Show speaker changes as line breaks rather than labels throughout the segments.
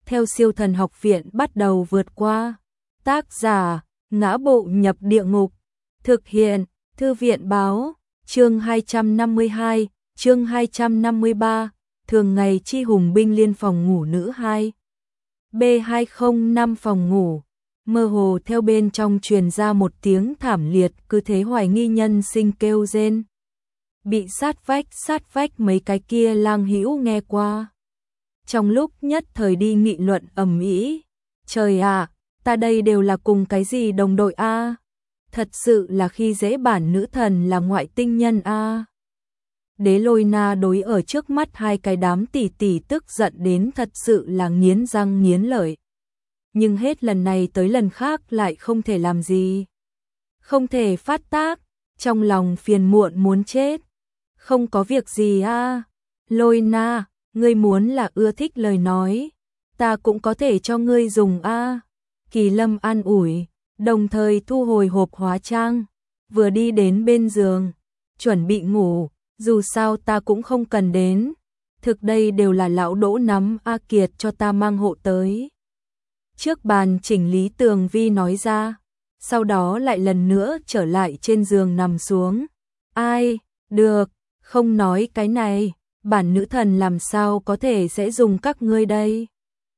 theo Siêu Thần Học Viện bắt đầu vượt qua. Tác giả: Ngã Bộ Nhập Địa Ngục. Thực hiện: Thư viện báo. Chương 252, chương 253, thường ngày chi hùng binh liên phòng ngủ nữ 2. B205 phòng ngủ. Mơ hồ theo bên trong truyền ra một tiếng thảm liệt, cứ thế hoài nghi nhân sinh kêu rên. Bị sát vách mấy cái kia lang hữu nghe qua. Trong lúc nhất thời đi nghị luận ầm ĩ. Trời ạ, ta đây đều là cùng cái gì đồng đội a? Thật sự là khi dễ bản nữ thần là ngoại tinh nhân a. Đế Lôi Na đối ở trước mắt hai cái đám tỷ tỷ tức giận đến thật sự là nghiến răng nghiến lợi. Nhưng hết lần này tới lần khác lại không thể làm gì. Không thể phát tác, trong lòng phiền muộn muốn chết. Không có việc gì a. Lôi Na, ngươi muốn là ưa thích lời nói, ta cũng có thể cho ngươi dùng a. Kỳ Lâm an ủi, đồng thời thu hồi hộp hóa trang, vừa đi đến bên giường, chuẩn bị ngủ, dù sao ta cũng không cần đến. Thực đây đều là lão Đỗ nắm A Kiệt cho ta mang hộ tới. Trước bàn chỉnh lý Tường Vi nói ra, sau đó lại lần nữa trở lại trên giường nằm xuống. Ai, được, không nói cái này, bản nữ thần làm sao có thể sẽ dùng các ngươi đây.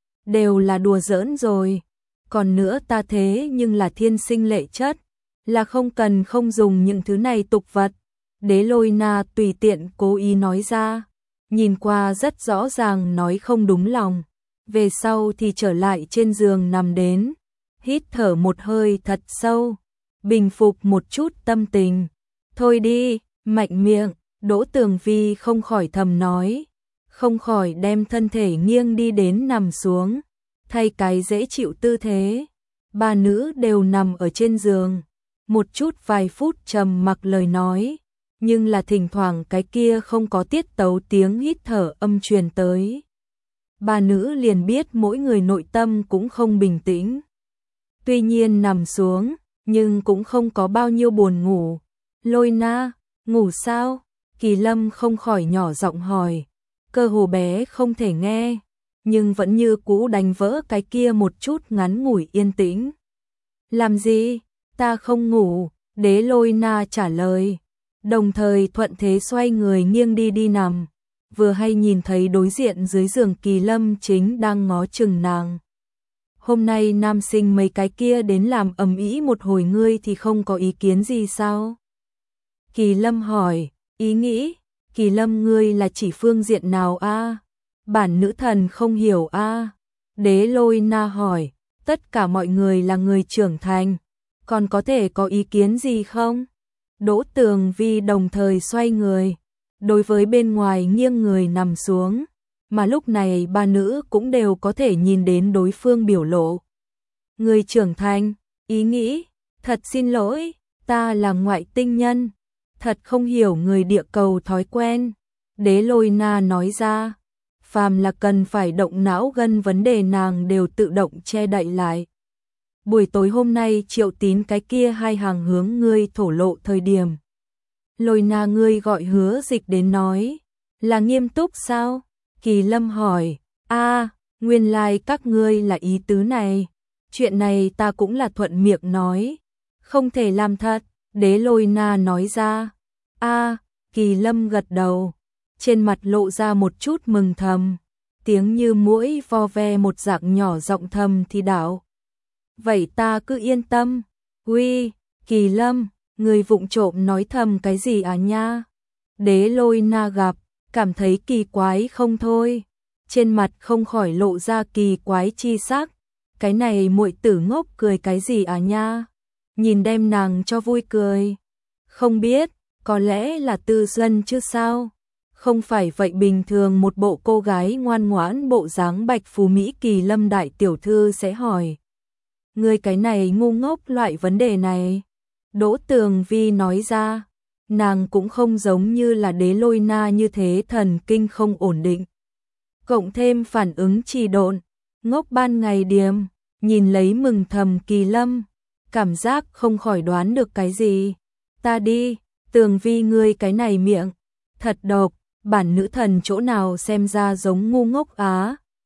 Đều là đùa giỡn rồi, còn nữa ta thế nhưng là thiên sinh lệ chất, là không cần không dùng những thứ này tục vật. Đế Lôi Na tùy tiện cố ý nói ra, nhìn qua rất rõ ràng nói không đúng lòng. Về sau thì trở lại trên giường nằm đến, hít thở một hơi thật sâu, bình phục một chút tâm tình. Thôi đi, mạnh miệng, Đỗ Tường Vi không khỏi thầm nói, không khỏi đem thân thể nghiêng đi đến nằm xuống, thay cái dễ chịu tư thế. Ba nữ đều nằm ở trên giường, một chút vài phút trầm mặc lời nói, nhưng là thỉnh thoảng cái kia không có tiết tấu tiếng hít thở âm truyền tới. Ba nữ liền biết mỗi người nội tâm cũng không bình tĩnh. Tuy nhiên nằm xuống, nhưng cũng không có bao nhiêu buồn ngủ. Lôi Na, ngủ sao? Kỳ Lâm không khỏi nhỏ giọng hỏi. Cơ hồ bé không thể nghe, nhưng vẫn như cũ đánh vỡ cái kia một chút ngắn ngủi yên tĩnh. Làm gì? Ta không ngủ, Đế Lôi Na trả lời. Đồng thời thuận thế xoay người nghiêng đi nằm. Vừa hay nhìn thấy đối diện dưới giường Kỳ Lâm chính đang ngó chừng nàng. Hôm nay nam sinh mấy cái kia đến làm ầm ĩ một hồi, ngươi thì không có ý kiến gì sao? Kỳ Lâm hỏi, ý nghĩ, Kỳ Lâm ngươi là chỉ phương diện nào a? Bản nữ thần không hiểu a. Đế Lôi Na hỏi, tất cả mọi người là người trưởng thành, còn có thể có ý kiến gì không? Đỗ Tường Vi đồng thời xoay người, đối với bên ngoài nghiêng người nằm xuống, mà lúc này ba nữ cũng đều có thể nhìn đến đối phương biểu lộ. Người trưởng thành, ý nghĩ, thật xin lỗi, ta là ngoại tinh nhân, thật không hiểu người địa cầu thói quen. Đế Lôi Na nói ra, phàm là cần phải động não gân vấn đề nàng đều tự động che đậy lại. Buổi tối hôm nay Triệu Tín cái kia hai hàng hướng ngươi thổ lộ thời điểm, Lôi Na ngươi gọi Hứa Dịch đến nói, là nghiêm túc sao? Kỳ Lâm hỏi, nguyên lai các ngươi là ý tứ này. Chuyện này ta cũng là thuận miệng nói, không thể làm thật. Đế Lôi Na nói ra, Kỳ Lâm gật đầu, trên mặt lộ ra một chút mừng thầm, tiếng như muỗi vo ve một dạng nhỏ giọng thầm thì đảo. Vậy ta cứ yên tâm. Uy, Kỳ Lâm, người vụng trộm nói thầm cái gì à nha? Đế Lôi Na gặp, cảm thấy kỳ quái không thôi, trên mặt không khỏi lộ ra kỳ quái chi sắc. Cái này muội tử ngốc cười cái gì à nha? Nhìn đem nàng cho vui cười. Không biết, có lẽ là tư dân chứ sao? Không phải vậy bình thường một bộ cô gái ngoan ngoãn bộ dáng bạch phú Mỹ Kỳ Lâm đại tiểu thư sẽ hỏi. Ngươi cái này ngu ngốc loại vấn đề này. Đỗ Tường Vi nói ra, nàng cũng không giống như là Đế Lôi Na như thế thần kinh không ổn định. Cộng thêm phản ứng trì độn, ngốc ban ngày điềm, nhìn lấy mừng thầm Kỳ Lâm, cảm giác không khỏi đoán được cái gì. Ta đi, Tường Vi ngươi cái này miệng, thật độc, bản nữ thần chỗ nào xem ra giống ngu ngốc á.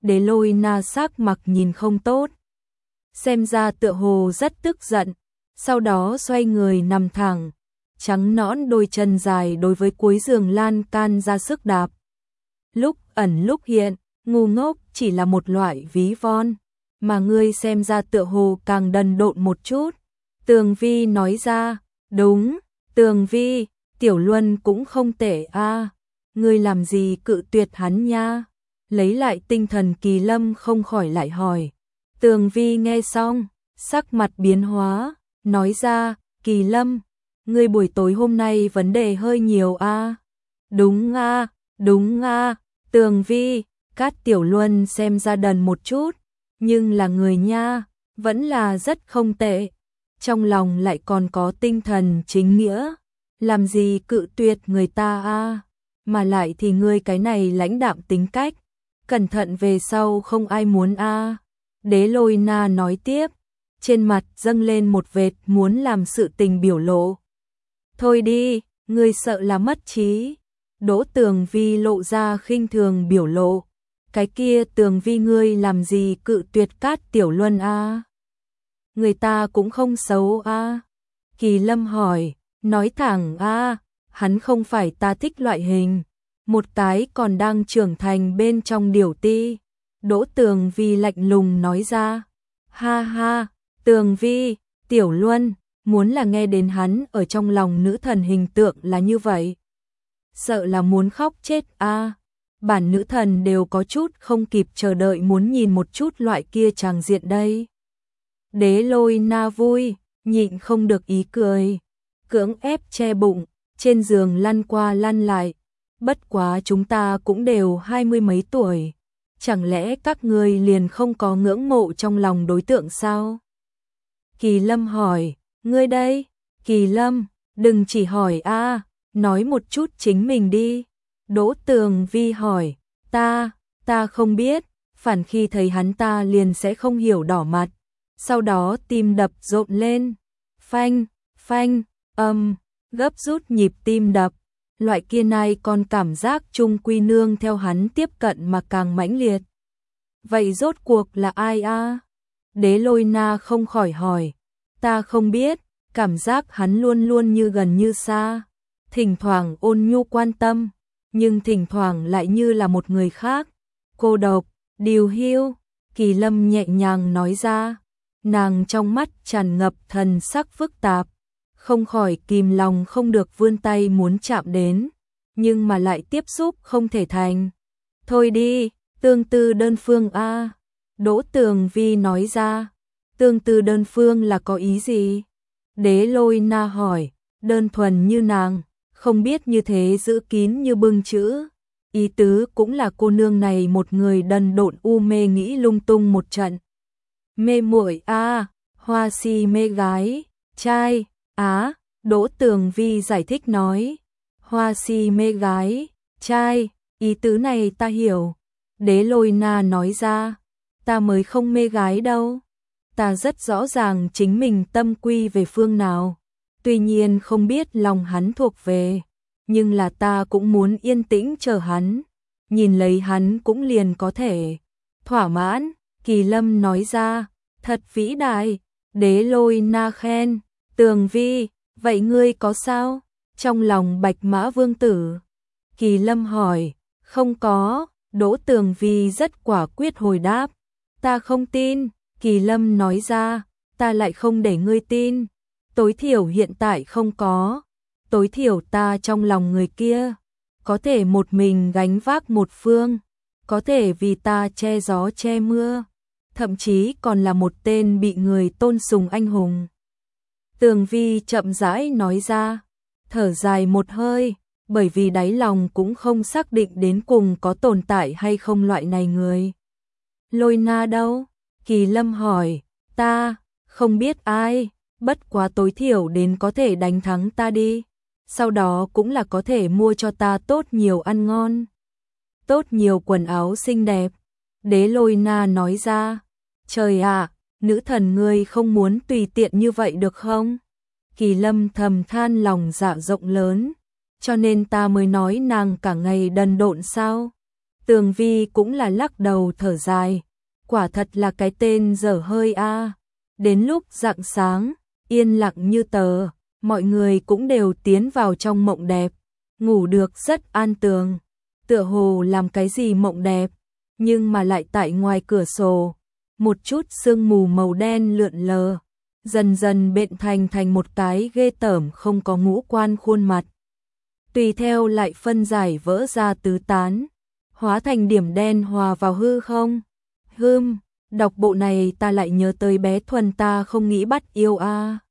Đế Lôi Na sắc mặt nhìn không tốt. Xem ra tựa hồ rất tức giận, sau đó xoay người nằm thẳng, trắng nõn đôi chân dài đối với cuối giường lan can ra sức đạp. Lúc ẩn lúc hiện, ngu ngốc chỉ là một loại ví von, mà ngươi xem ra tựa hồ càng đần độn một chút. Tường Vi nói ra, đúng, Tường Vi, Tiểu Luân cũng không tệ a, ngươi làm gì cự tuyệt hắn nha? Lấy lại tinh thần Kỳ Lâm không khỏi lại hỏi. Tường Vi nghe xong, sắc mặt biến hóa, nói ra, Kỳ Lâm, ngươi buổi tối hôm nay vấn đề hơi nhiều a. Đúng a, đúng a, Tường Vi, Cát Tiểu Luân xem ra đần một chút, nhưng là người nha, vẫn là rất không tệ. Trong lòng lại còn có tinh thần chính nghĩa, làm gì cự tuyệt người ta a, mà lại thì ngươi cái này lãnh đạm tính cách, cẩn thận về sau không ai muốn a. Đế Lôi Na nói tiếp, trên mặt dâng lên một vệt muốn làm sự tình biểu lộ. Thôi đi, ngươi sợ là mất trí. Đỗ Tường Vi lộ ra khinh thường biểu lộ. Cái kia Tường Vi ngươi làm gì cự tuyệt Cát Tiểu Luân a? Người ta cũng không xấu a. Kỳ Lâm hỏi, nói thẳng a, hắn không phải ta thích loại hình. Một cái còn đang trưởng thành bên trong điểu ti. Đỗ Tường Vi lạnh lùng nói ra. Ha ha, Tường Vi, Tiểu Luân, muốn là nghe đến hắn ở trong lòng nữ thần hình tượng là như vậy. Sợ là muốn khóc chết a. Bản nữ thần đều có chút không kịp chờ đợi muốn nhìn một chút loại kia tràng diện đây. Đế Lôi Na vui, nhịn không được ý cười. Cưỡng ép che bụng, trên giường lăn qua lăn lại. Bất quá chúng ta cũng đều 20 mấy tuổi. Chẳng lẽ các ngươi liền không có ngưỡng mộ trong lòng đối tượng sao? Kỳ Lâm hỏi, ngươi đây? Kỳ Lâm, đừng chỉ hỏi a, nói một chút chính mình đi. Đỗ Tường Vi hỏi, ta không biết, phản khi thấy hắn ta liền sẽ không hiểu đỏ mặt. Sau đó tim đập rộn lên, phanh, phanh, gấp rút nhịp tim đập. Loại kia này còn cảm giác chung quy nương theo hắn tiếp cận mà càng mãnh liệt. Vậy rốt cuộc là ai a? Đế Lôi Na không khỏi hỏi, ta không biết, cảm giác hắn luôn luôn như gần như xa. Thỉnh thoảng ôn nhu quan tâm, nhưng thỉnh thoảng lại như là một người khác. Cô độc, điều hiu, Kỳ Lâm nhẹ nhàng nói ra. Nàng trong mắt tràn ngập thần sắc phức tạp, không khỏi kìm lòng không được vươn tay muốn chạm đến, nhưng mà lại tiếp xúc không thể thành. Thôi đi, tương tư đơn phương a. Đỗ Tường Vi nói ra. Tương tư đơn phương là có ý gì? Đế Lôi Na hỏi, đơn thuần như nàng, không biết như thế giữ kín như bưng chữ. Ý tứ cũng là cô nương này một người đần độn u mê nghĩ lung tung một trận. Mê muội a, hoa si mê gái, trai, á, Đỗ Tường Vi giải thích nói. Hoa si mê gái, trai, ý tứ này ta hiểu. Đế Lôi Na nói ra, ta mới không mê gái đâu. Ta rất rõ ràng chính mình tâm quy về phương nào. Tuy nhiên không biết lòng hắn thuộc về, nhưng là ta cũng muốn yên tĩnh chờ hắn. Nhìn lấy hắn cũng liền có thể thỏa mãn. Kỳ Lâm nói ra, thật vĩ đại. Đế Lôi Na khen, Tường Vi, vậy ngươi có sao? Trong lòng Bạch Mã Vương tử. Kỳ Lâm hỏi, không có. Đỗ Tường Vi rất quả quyết hồi đáp, ta không tin. Kỳ Lâm nói ra, ta lại không để ngươi tin. Tối thiểu hiện tại không có. Tối thiểu ta trong lòng người kia có thể một mình gánh vác một phương, có thể vì ta che gió che mưa, thậm chí còn là một tên bị người tôn sùng anh hùng. Tường Vi chậm rãi nói ra, thở dài một hơi, bởi vì đáy lòng cũng không xác định đến cùng có tồn tại hay không loại này người. Lôi Na đâu? Kỳ Lâm hỏi, ta không biết ai, bất quá tối thiểu đến có thể đánh thắng ta đi. Sau đó cũng là có thể mua cho ta tốt nhiều ăn ngon, tốt nhiều quần áo xinh đẹp. Đế Lôi Na nói ra, trời ạ, nữ thần ngươi không muốn tùy tiện như vậy được không? Kỳ Lâm thầm than lòng dạ rộng lớn, cho nên ta mới nói nàng cả ngày đần độn sao? Tường Vi cũng là lắc đầu thở dài, quả thật là cái tên dở hơi a. Đến lúc rạng sáng, yên lặng như tờ, mọi người cũng đều tiến vào trong mộng đẹp, ngủ được rất an tường, tựa hồ làm cái gì mộng đẹp, nhưng mà lại tại ngoài cửa sổ, một chút sương mù màu đen lượn lờ, dần dần变thành một cái ghê tởm không có ngũ quan khuôn mặt. Tùy theo lại phân giải vỡ ra tứ tán, hóa thành điểm đen hòa vào hư không. Đọc bộ này ta lại nhớ tới bé Thuần ta không nghĩ bắt yêu a.